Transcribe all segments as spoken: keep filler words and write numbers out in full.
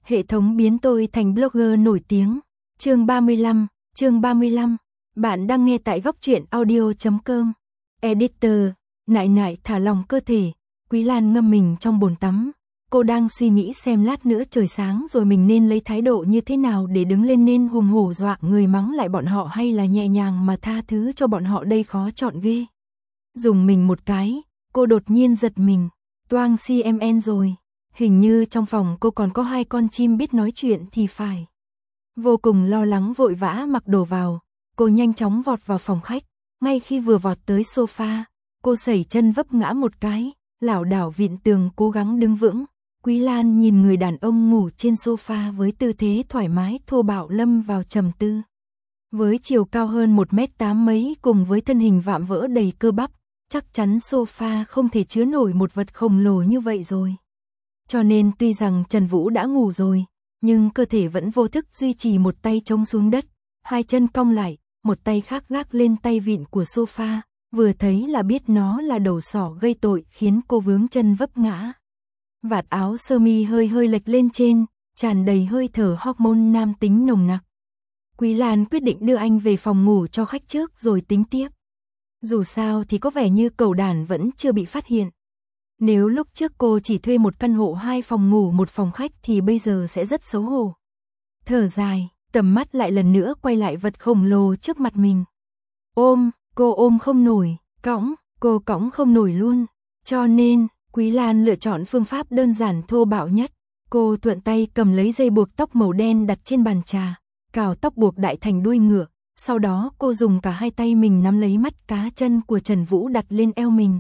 Hệ thống biến tôi thành blogger nổi tiếng. Chương ba mươi lăm, chương ba mươi lăm. Bạn đang nghe tại góc truyện audio chấm com. Editor, nại nại thả lỏng cơ thể. Quý Lan ngâm mình trong bồn tắm. Cô đang suy nghĩ xem lát nữa trời sáng rồi mình nên lấy thái độ như thế nào để đứng lên, nên hùng hổ dọa người mắng lại bọn họ hay là nhẹ nhàng mà tha thứ cho bọn họ, đây khó chọn ghê. Dùng mình một cái, cô đột nhiên giật mình. Toang xê em en rồi. Hình như trong phòng cô còn có hai con chim biết nói chuyện thì phải. Vô cùng lo lắng vội vã mặc đồ vào, cô nhanh chóng vọt vào phòng khách. Ngay khi vừa vọt tới sofa, cô sẩy chân vấp ngã một cái, lảo đảo vịn tường cố gắng đứng vững. Quý Lan nhìn người đàn ông ngủ trên sofa với tư thế thoải mái thô bạo lâm vào trầm tư. Với chiều cao hơn một mét tám mấy cùng với thân hình vạm vỡ đầy cơ bắp, chắc chắn sofa không thể chứa nổi một vật khổng lồ như vậy rồi. Cho nên tuy rằng Trần Vũ đã ngủ rồi, nhưng cơ thể vẫn vô thức duy trì một tay chống xuống đất, hai chân cong lại, một tay khác gác lên tay vịn của sofa, vừa thấy là biết nó là đầu sỏ gây tội khiến cô vướng chân vấp ngã. Vạt áo sơ mi hơi hơi lệch lên trên, tràn đầy hơi thở hormone nam tính nồng nặc. Quý Lan quyết định đưa anh về phòng ngủ cho khách trước rồi tính tiếp. Dù sao thì có vẻ như cẩu đản vẫn chưa bị phát hiện. Nếu lúc trước cô chỉ thuê một căn hộ hai phòng ngủ một phòng khách thì bây giờ sẽ rất xấu hổ. Thở dài, tầm mắt lại lần nữa quay lại vật khổng lồ trước mặt mình. Ôm, cô ôm không nổi, cõng, cô cõng không nổi luôn. Cho nên, Quý Lan lựa chọn phương pháp đơn giản thô bạo nhất. Cô thuận tay cầm lấy dây buộc tóc màu đen đặt trên bàn trà, cào tóc buộc đại thành đuôi ngựa. Sau đó cô dùng cả hai tay mình nắm lấy mắt cá chân của Trần Vũ đặt lên eo mình.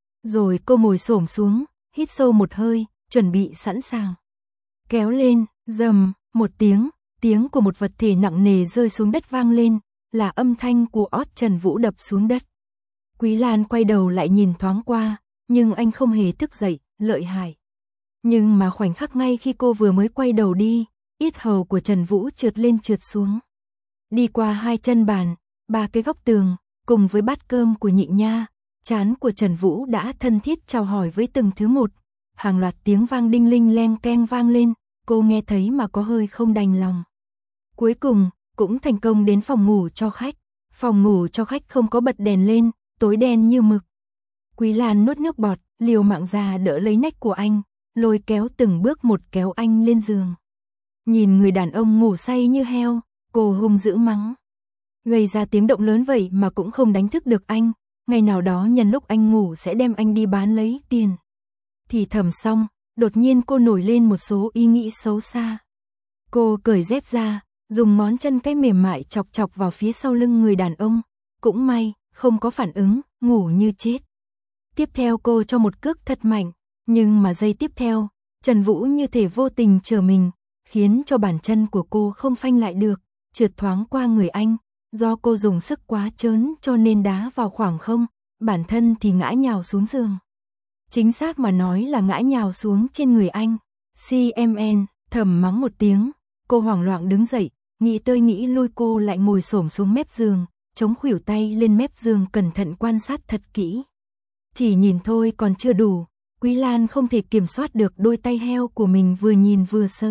Rồi cô ngồi xổm xuống, hít sâu một hơi, chuẩn bị sẵn sàng. Kéo lên, rầm, một tiếng, tiếng của một vật thể nặng nề rơi xuống đất vang lên, là âm thanh của ót Trần Vũ đập xuống đất. Quý Lan quay đầu lại nhìn thoáng qua, nhưng anh không hề thức dậy, lợi hại. Nhưng mà khoảnh khắc ngay khi cô vừa mới quay đầu đi, yết hầu của Trần Vũ trượt lên trượt xuống. Đi qua hai chân bàn, ba cái góc tường, cùng với bát cơm của Nhị Nha, trán của Trần Vũ đã thân thiết chào hỏi với từng thứ một. Hàng loạt tiếng vang đinh linh leng keng vang lên, cô nghe thấy mà có hơi không đành lòng. Cuối cùng, cũng thành công đến phòng ngủ cho khách. Phòng ngủ cho khách không có bật đèn lên, tối đen như mực. Quý Lan nuốt nước bọt, liều mạng ra đỡ lấy nách của anh, lôi kéo từng bước một kéo anh lên giường. Nhìn người đàn ông ngủ say như heo, cô hung dữ mắng. Gây ra tiếng động lớn vậy mà cũng không đánh thức được anh, ngày nào đó nhân lúc anh ngủ sẽ đem anh đi bán lấy tiền. Thì thầm xong, đột nhiên cô nổi lên một số ý nghĩ xấu xa. Cô cởi dép ra, dùng ngón chân cái mềm mại chọc chọc vào phía sau lưng người đàn ông. Cũng may, không có phản ứng, ngủ như chết. Tiếp theo cô cho một cước thật mạnh, nhưng mà giây tiếp theo, Trần Vũ như thể vô tình chờ mình, khiến cho bàn chân của cô không phanh lại được, trượt thoáng qua người anh. Do cô dùng sức quá trớn cho nên đá vào khoảng không, bản thân thì ngã nhào xuống giường. Chính xác mà nói là ngã nhào xuống trên người anh. xê em en, thầm mắng một tiếng, cô hoảng loạn đứng dậy, nghĩ tơi nghĩ lui cô lại ngồi xổm xuống mép giường, chống khuỷu tay lên mép giường cẩn thận quan sát thật kỹ. Chỉ nhìn thôi còn chưa đủ, Quý Lan không thể kiểm soát được đôi tay heo của mình vừa nhìn vừa sờ.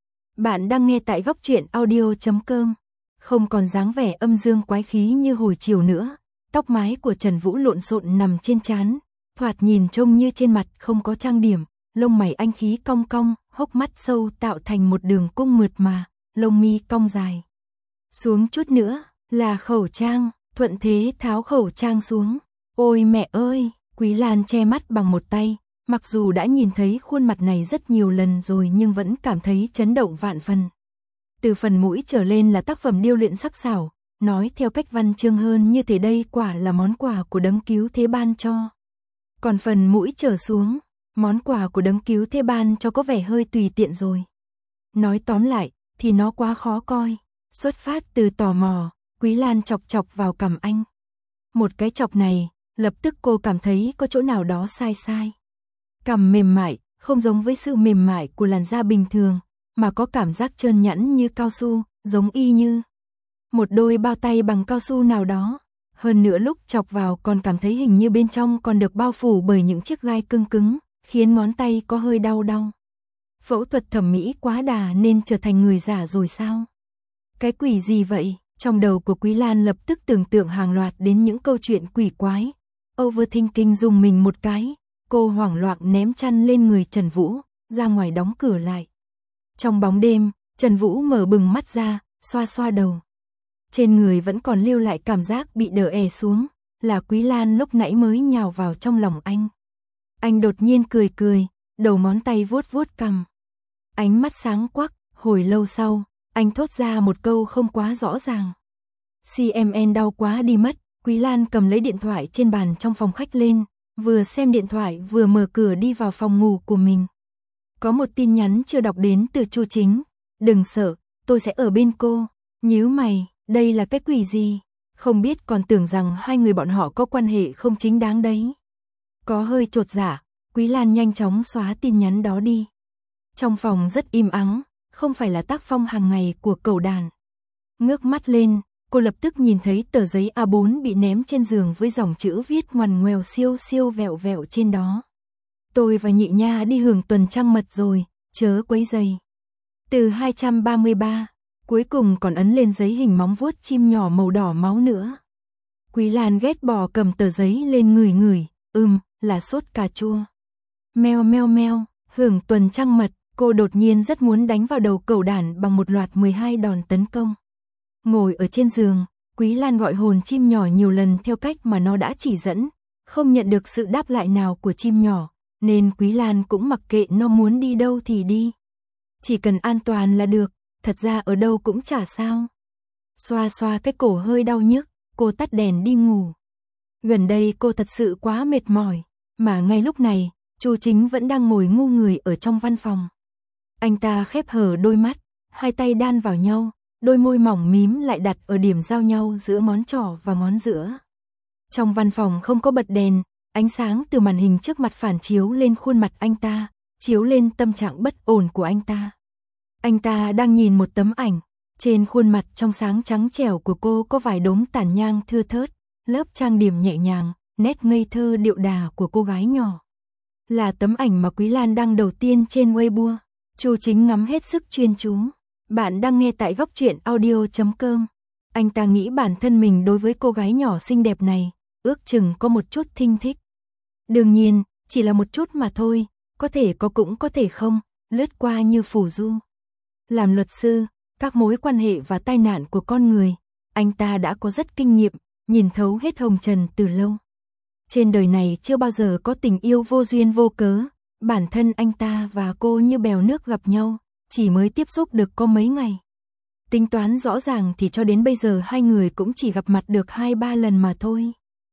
Bạn đang nghe tại góc truyện audio chấm com. Không còn dáng vẻ âm dương quái khí như hồi chiều nữa, tóc mái của Trần Vũ lộn xộn nằm trên trán, thoạt nhìn trông như trên mặt không có trang điểm, lông mày anh khí cong cong, hốc mắt sâu tạo thành một đường cung mượt mà, lông mi cong dài. Xuống chút nữa, là khẩu trang, thuận thế tháo khẩu trang xuống. Ôi mẹ ơi, Quý Lan che mắt bằng một tay, mặc dù đã nhìn thấy khuôn mặt này rất nhiều lần rồi nhưng vẫn cảm thấy chấn động vạn phần. Từ phần mũi trở lên là tác phẩm điêu luyện sắc sảo, nói theo cách văn chương hơn như thế đây quả là món quà của đấng cứu thế ban cho. Còn phần mũi trở xuống, món quà của đấng cứu thế ban cho có vẻ hơi tùy tiện rồi. Nói tóm lại, thì nó quá khó coi. Xuất phát từ tò mò, Quý Lan chọc chọc vào cằm anh. Một cái chọc này, lập tức cô cảm thấy có chỗ nào đó sai sai. Cằm mềm mại, không giống với sự mềm mại của làn da bình thường, mà có cảm giác trơn nhẵn như cao su, giống y như một đôi bao tay bằng cao su nào đó. Hơn nữa lúc chọc vào còn cảm thấy hình như bên trong còn được bao phủ bởi những chiếc gai cứng cứng, khiến ngón tay có hơi đau đau. Phẫu thuật thẩm mỹ quá đà nên trở thành người giả rồi sao? Cái quỷ gì vậy? Trong đầu của Quý Lan lập tức tưởng tượng hàng loạt đến những câu chuyện quỷ quái. Overthinking dùng mình một cái, cô hoảng loạn ném chăn lên người Trần Vũ, ra ngoài đóng cửa lại. Trong bóng đêm, Trần Vũ mở bừng mắt ra, xoa xoa đầu. Trên người vẫn còn lưu lại cảm giác bị đè è xuống, là Quý Lan lúc nãy mới nhào vào trong lòng anh. Anh đột nhiên cười cười, đầu ngón tay vuốt vuốt cằm. Ánh mắt sáng quắc, hồi lâu sau, anh thốt ra một câu không quá rõ ràng. xê em en đau quá đi mất. Quý Lan cầm lấy điện thoại trên bàn trong phòng khách lên, vừa xem điện thoại vừa mở cửa đi vào phòng ngủ của mình. Có một tin nhắn chưa đọc đến từ Chu Chính. Đừng sợ, tôi sẽ ở bên cô. Nhíu mày, đây là cái quỷ gì? Không biết còn tưởng rằng hai người bọn họ có quan hệ không chính đáng đấy. Có hơi chột dạ, Quý Lan nhanh chóng xóa tin nhắn đó đi. Trong phòng rất im ắng, không phải là tác phong hàng ngày của cẩu đàn. Ngước mắt lên, cô lập tức nhìn thấy tờ giấy A bốn bị ném trên giường với dòng chữ viết ngoằn ngoèo siêu siêu vẹo vẹo trên đó. Tôi và Nhị Nha đi hưởng tuần trăng mật rồi, chớ quấy rầy. Từ hai trăm ba mươi ba, cuối cùng còn ấn lên giấy hình móng vuốt chim nhỏ màu đỏ máu nữa. Quý Lan ghét bỏ cầm tờ giấy lên ngửi ngửi, ừm, là sốt cà chua. Meo meo meo, hưởng tuần trăng mật, cô đột nhiên rất muốn đánh vào đầu cẩu đàn bằng một loạt mười hai đòn tấn công. Ngồi ở trên giường, Quý Lan gọi hồn chim nhỏ nhiều lần theo cách mà nó đã chỉ dẫn, không nhận được sự đáp lại nào của chim nhỏ, nên Quý Lan cũng mặc kệ nó muốn đi đâu thì đi. Chỉ cần an toàn là được, thật ra ở đâu cũng chả sao. Xoa xoa cái cổ hơi đau nhức, cô tắt đèn đi ngủ. Gần đây cô thật sự quá mệt mỏi, mà ngay lúc này, Chu Chính vẫn đang ngồi ngu người ở trong văn phòng. Anh ta khép hờ đôi mắt, hai tay đan vào nhau, đôi môi mỏng mím lại đặt ở điểm giao nhau giữa ngón trỏ và ngón giữa. Trong văn phòng không có bật đèn, ánh sáng từ màn hình trước mặt phản chiếu lên khuôn mặt anh ta, chiếu lên tâm trạng bất ổn của anh ta. Anh ta đang nhìn một tấm ảnh, trên khuôn mặt trong sáng trắng trẻo của cô có vài đốm tàn nhang thưa thớt, lớp trang điểm nhẹ nhàng, nét ngây thơ điệu đà của cô gái nhỏ. Là tấm ảnh mà Quý Lan đăng đầu tiên trên Weibo. Chu Chính ngắm hết sức chuyên chú. Bạn đang nghe tại góc truyện audio chấm com. Anh ta nghĩ bản thân mình đối với cô gái nhỏ xinh đẹp này, ước chừng có một chút thinh thích. Đương nhiên, chỉ là một chút mà thôi, có thể có cũng có thể không, lướt qua như phù du. Làm luật sư, các mối quan hệ và tai nạn của con người, anh ta đã có rất kinh nghiệm, nhìn thấu hết hồng trần từ lâu. Trên đời này chưa bao giờ có tình yêu vô duyên vô cớ, bản thân anh ta và cô như bèo nước gặp nhau, chỉ mới tiếp xúc được có mấy ngày. Tính toán rõ ràng thì cho đến bây giờ hai người cũng chỉ gặp mặt được hai ba lần mà thôi.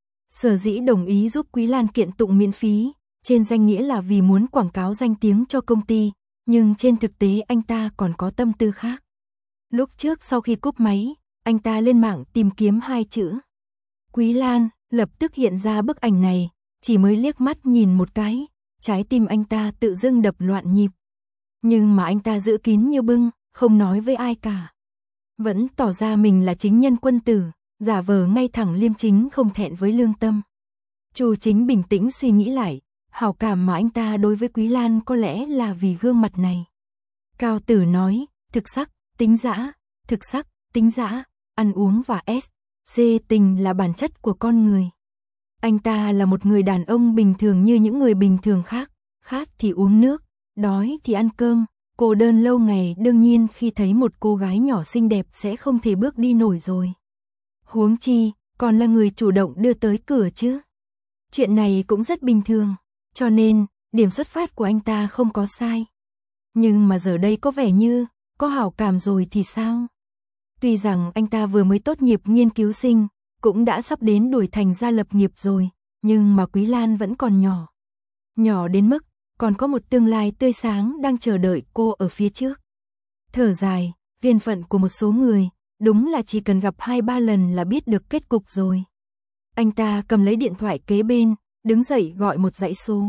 Sở dĩ đồng ý giúp Quý Lan kiện tụng miễn phí, trên danh nghĩa là vì muốn quảng cáo danh tiếng cho công ty, nhưng trên thực tế anh ta còn có tâm tư khác. Lúc trước sau khi cúp máy, anh ta lên mạng tìm kiếm hai chữ Quý Lan, lập tức hiện ra bức ảnh này, chỉ mới liếc mắt nhìn một cái, trái tim anh ta tự dưng đập loạn nhịp. Nhưng mà anh ta giữ kín như bưng, không nói với ai cả. Vẫn tỏ ra mình là chính nhân quân tử, giả vờ ngay thẳng liêm chính không thẹn với lương tâm. Chu Chính bình tĩnh suy nghĩ lại, hảo cảm mà anh ta đối với Quý Lan có lẽ là vì gương mặt này. Cao Tử nói, thực sắc, tính dã, thực sắc, tính dã, ăn uống và S, C tình là bản chất của con người. Anh ta là một người đàn ông bình thường như những người bình thường khác, khát thì uống nước, đói thì ăn cơm, cô đơn lâu ngày đương nhiên khi thấy một cô gái nhỏ xinh đẹp sẽ không thể bước đi nổi rồi. Huống chi, còn là người chủ động đưa tới cửa chứ. Chuyện này cũng rất bình thường, cho nên, điểm xuất phát của anh ta không có sai. Nhưng mà giờ đây có vẻ như, có hảo cảm rồi thì sao? Tuy rằng anh ta vừa mới tốt nghiệp nghiên cứu sinh, cũng đã sắp đến đuổi thành gia lập nghiệp rồi, nhưng mà Quý Lan vẫn còn nhỏ. Nhỏ đến mức, còn có một tương lai tươi sáng đang chờ đợi cô ở phía trước. Thở dài, duyên phận của một số người, đúng là chỉ cần gặp hai ba lần là biết được kết cục rồi. Anh ta cầm lấy điện thoại kế bên, đứng dậy gọi một dãy số.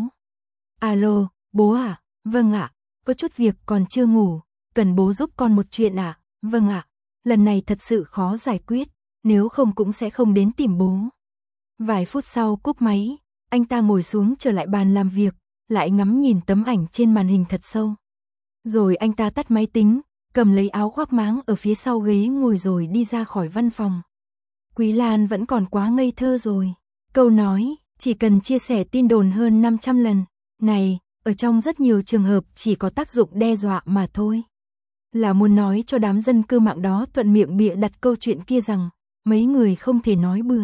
Alo, bố à? Vâng ạ, có chút việc còn chưa ngủ, cần bố giúp con một chuyện ạ? Vâng ạ, lần này thật sự khó giải quyết, nếu không cũng sẽ không đến tìm bố. Vài phút sau cúp máy, anh ta ngồi xuống trở lại bàn làm việc, lại ngắm nhìn tấm ảnh trên màn hình thật sâu. Rồi anh ta tắt máy tính, cầm lấy áo khoác máng ở phía sau ghế ngồi rồi đi ra khỏi văn phòng. Quý Lan vẫn còn quá ngây thơ rồi. Câu nói, chỉ cần chia sẻ tin đồn hơn năm trăm lần, này, ở trong rất nhiều trường hợp chỉ có tác dụng đe dọa mà thôi. Là muốn nói cho đám dân cư mạng đó thuận miệng bịa đặt câu chuyện kia rằng, mấy người không thể nói bừa.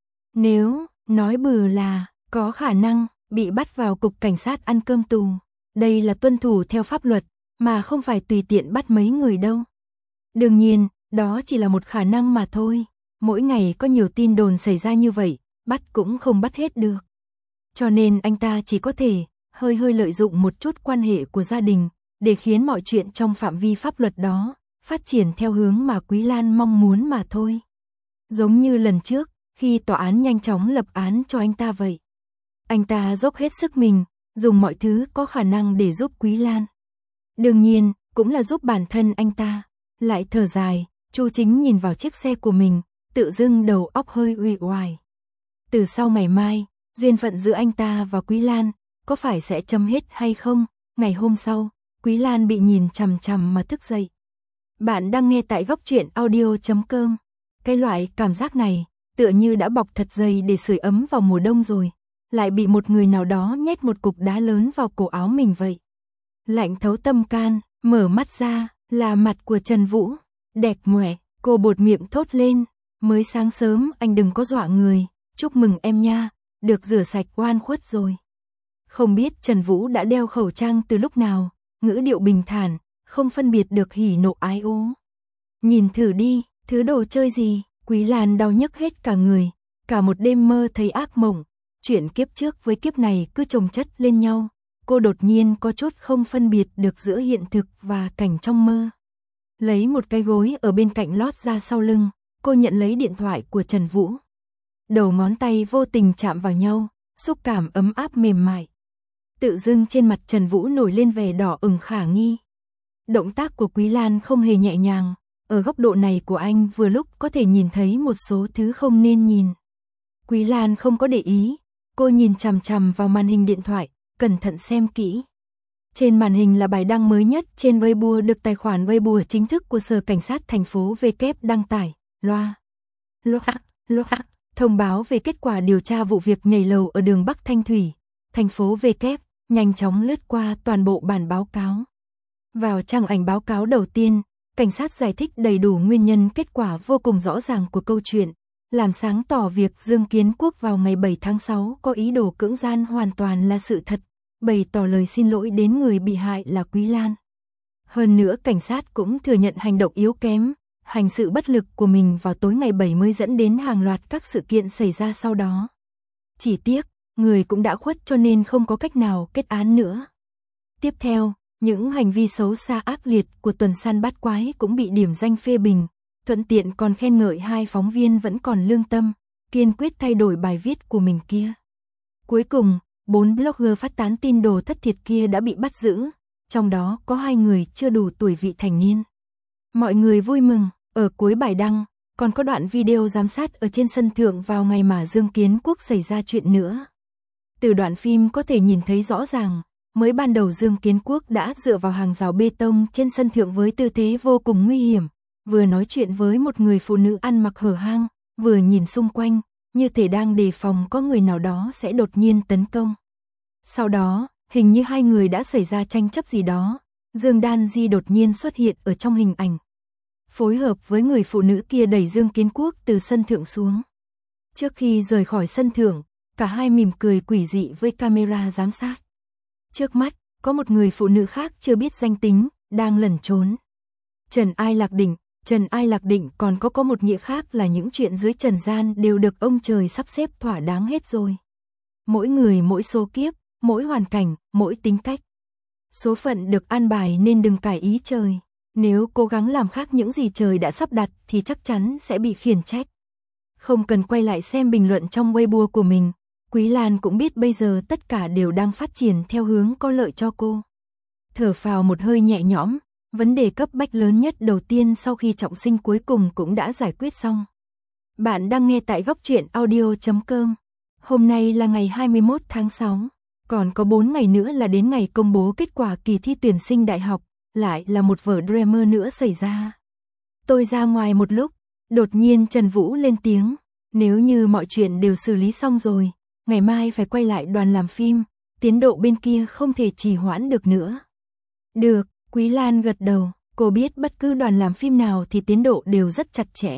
Nếu, nói bừa là, có khả năng, bị bắt vào cục cảnh sát ăn cơm tù. Đây là tuân thủ theo pháp luật, mà không phải tùy tiện bắt mấy người đâu. Đương nhiên, đó chỉ là một khả năng mà thôi. Mỗi ngày có nhiều tin đồn xảy ra như vậy, bắt cũng không bắt hết được. Cho nên anh ta chỉ có thể hơi hơi lợi dụng một chút quan hệ của gia đình, để khiến mọi chuyện trong phạm vi pháp luật đó phát triển theo hướng mà Quý Lan mong muốn mà thôi. Giống như lần trước, khi tòa án nhanh chóng lập án cho anh ta vậy. Anh ta dốc hết sức mình, dùng mọi thứ có khả năng để giúp Quý Lan. Đương nhiên, cũng là giúp bản thân anh ta. Lại thở dài, Chu Chính nhìn vào chiếc xe của mình, tự dưng đầu óc hơi uể oải. Từ sau ngày mai, duyên phận giữa anh ta và Quý Lan có phải sẽ chấm hết hay không? Ngày hôm sau, Quý Lan bị nhìn chằm chằm mà thức dậy. Bạn đang nghe tại góc truyện audio chấm com. Cái loại cảm giác này, tựa như đã bọc thật dày để sưởi ấm vào mùa đông rồi, lại bị một người nào đó nhét một cục đá lớn vào cổ áo mình vậy. Lạnh thấu tâm can, mở mắt ra, là mặt của Trần Vũ. Đẹp ngoẻ, cô buột miệng thốt lên. Mới sáng sớm anh đừng có dọa người, chúc mừng em nha, được rửa sạch oan khuất rồi. Không biết Trần Vũ đã đeo khẩu trang từ lúc nào, ngữ điệu bình thản, không phân biệt được hỉ nộ ái ố. Nhìn thử đi, thứ đồ chơi gì? Quý Lan đau nhức hết cả người, cả một đêm mơ thấy ác mộng, chuyện kiếp trước với kiếp này cứ chồng chất lên nhau. Cô đột nhiên có chút không phân biệt được giữa hiện thực và cảnh trong mơ. Lấy một cái gối ở bên cạnh lót ra sau lưng, cô nhận lấy điện thoại của Trần Vũ. Đầu ngón tay vô tình chạm vào nhau, xúc cảm ấm áp mềm mại. Tự dưng trên mặt Trần Vũ nổi lên vẻ đỏ ửng khả nghi. Động tác của Quý Lan không hề nhẹ nhàng, ở góc độ này của anh vừa lúc có thể nhìn thấy một số thứ không nên nhìn. Quý Lan không có để ý, cô nhìn chằm chằm vào màn hình điện thoại, cẩn thận xem kỹ. Trên màn hình là bài đăng mới nhất trên Weibo được tài khoản Weibo chính thức của Sở Cảnh sát thành phố W đăng tải. Loa, loa, loa, thông báo về kết quả điều tra vụ việc nhảy lầu ở đường Bắc Thanh Thủy, thành phố W, nhanh chóng lướt qua toàn bộ bản báo cáo. Vào trang ảnh báo cáo đầu tiên, cảnh sát giải thích đầy đủ nguyên nhân kết quả vô cùng rõ ràng của câu chuyện, làm sáng tỏ việc Dương Kiến Quốc vào ngày bảy tháng sáu có ý đồ cưỡng gian hoàn toàn là sự thật, bày tỏ lời xin lỗi đến người bị hại là Quý Lan. Hơn nữa cảnh sát cũng thừa nhận hành động yếu kém, hành sự bất lực của mình vào tối ngày bảy mươi dẫn đến hàng loạt các sự kiện xảy ra sau đó. Chỉ tiếc, người cũng đã khuất cho nên không có cách nào kết án nữa. Tiếp theo, những hành vi xấu xa ác liệt của tuần săn bắt quái cũng bị điểm danh phê bình, thuận tiện còn khen ngợi hai phóng viên vẫn còn lương tâm, kiên quyết thay đổi bài viết của mình kia. Cuối cùng, bốn blogger phát tán tin đồ thất thiệt kia đã bị bắt giữ, trong đó có hai người chưa đủ tuổi vị thành niên. Mọi người vui mừng, ở cuối bài đăng, còn có đoạn video giám sát ở trên sân thượng vào ngày mà Dương Kiến Quốc xảy ra chuyện nữa. Từ đoạn phim có thể nhìn thấy rõ ràng, mới ban đầu Dương Kiến Quốc đã dựa vào hàng rào bê tông trên sân thượng với tư thế vô cùng nguy hiểm, vừa nói chuyện với một người phụ nữ ăn mặc hở hang, vừa nhìn xung quanh, như thể đang đề phòng có người nào đó sẽ đột nhiên tấn công. Sau đó, hình như hai người đã xảy ra tranh chấp gì đó, Dương Đan Di đột nhiên xuất hiện ở trong hình ảnh. Phối hợp với người phụ nữ kia đẩy Dương Kiến Quốc từ sân thượng xuống. Trước khi rời khỏi sân thượng, cả hai mỉm cười quỷ dị với camera giám sát. Trước mắt, có một người phụ nữ khác chưa biết danh tính, đang lẩn trốn. Trần Ai Lạc Định, Trần Ai Lạc Định còn có có một nghĩa khác là những chuyện dưới trần gian đều được ông trời sắp xếp thỏa đáng hết rồi. Mỗi người mỗi số kiếp, mỗi hoàn cảnh, mỗi tính cách. Số phận được an bài nên đừng cải ý trời. Nếu cố gắng làm khác những gì trời đã sắp đặt thì chắc chắn sẽ bị khiển trách. Không cần quay lại xem bình luận trong Weibo của mình, Quý Lan cũng biết bây giờ tất cả đều đang phát triển theo hướng có lợi cho cô. Thở phào một hơi nhẹ nhõm, vấn đề cấp bách lớn nhất đầu tiên sau khi trọng sinh cuối cùng cũng đã giải quyết xong. Bạn đang nghe tại góc truyện audio chấm com. Hôm nay là ngày hai mươi mốt tháng sáu, còn có bốn ngày nữa là đến ngày công bố kết quả kỳ thi tuyển sinh đại học. lại là một vở drama nữa xảy ra. Tôi ra ngoài một lúc, đột nhiên Trần Vũ lên tiếng, nếu như mọi chuyện đều xử lý xong rồi, ngày mai phải quay lại đoàn làm phim, tiến độ bên kia không thể trì hoãn được nữa. Được, Quý Lan gật đầu, cô biết bất cứ đoàn làm phim nào thì tiến độ đều rất chặt chẽ.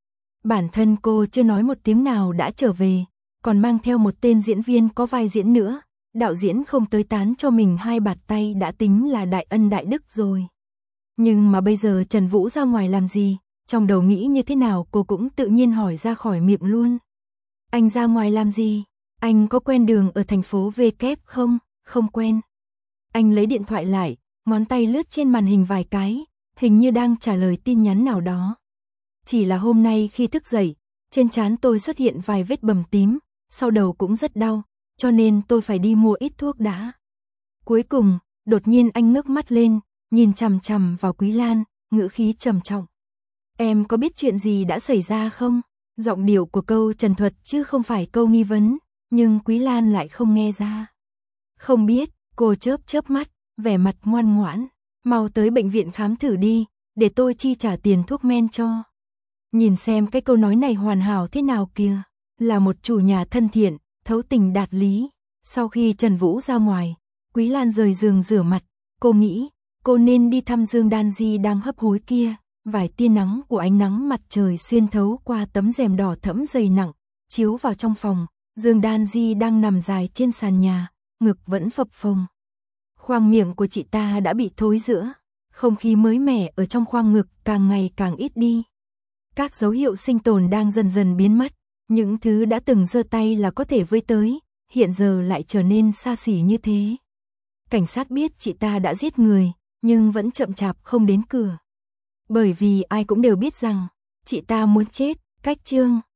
Bản thân cô chưa nói một tiếng nào đã trở về, còn mang theo một tên diễn viên có vai diễn nữa, đạo diễn không tới tán cho mình hai bạt tay đã tính là đại ân đại đức rồi. Nhưng mà bây giờ Trần Vũ ra ngoài làm gì, trong đầu nghĩ như thế nào cô cũng tự nhiên hỏi ra khỏi miệng luôn. Anh ra ngoài làm gì? Anh có quen đường ở thành phố V kép không? Không quen. Anh lấy điện thoại lại, ngón tay lướt trên màn hình vài cái, hình như đang trả lời tin nhắn nào đó. Chỉ là hôm nay khi thức dậy, trên trán tôi xuất hiện vài vết bầm tím, sau đầu cũng rất đau, cho nên tôi phải đi mua ít thuốc đã. Cuối cùng, đột nhiên anh ngước mắt lên, nhìn chằm chằm vào Quý Lan, ngữ khí trầm trọng. Em có biết chuyện gì đã xảy ra không? Giọng điệu của câu trần thuật chứ không phải câu nghi vấn, nhưng Quý Lan lại không nghe ra. Không biết, cô chớp chớp mắt, vẻ mặt ngoan ngoãn, mau tới bệnh viện khám thử đi, để tôi chi trả tiền thuốc men cho. Nhìn xem cái câu nói này hoàn hảo thế nào kìa, là một chủ nhà thân thiện, thấu tình đạt lý. Sau khi Trần Vũ ra ngoài, Quý Lan rời giường rửa mặt, cô nghĩ, cô nên đi thăm Dương Đan Di đang hấp hối kia. Vài tia nắng của ánh nắng mặt trời xuyên thấu qua tấm rèm đỏ thẫm dày nặng, chiếu vào trong phòng, Dương Đan Di đang nằm dài trên sàn nhà, ngực vẫn phập phồng. Khoang miệng của chị ta đã bị thối rữa, không khí mới mẻ ở trong khoang ngực càng ngày càng ít đi. Các dấu hiệu sinh tồn đang dần dần biến mất, những thứ đã từng giơ tay là có thể với tới, hiện giờ lại trở nên xa xỉ như thế. Cảnh sát biết chị ta đã giết người, nhưng vẫn chậm chạp không đến cửa. Bởi vì ai cũng đều biết rằng, chị ta muốn chết, cách chương.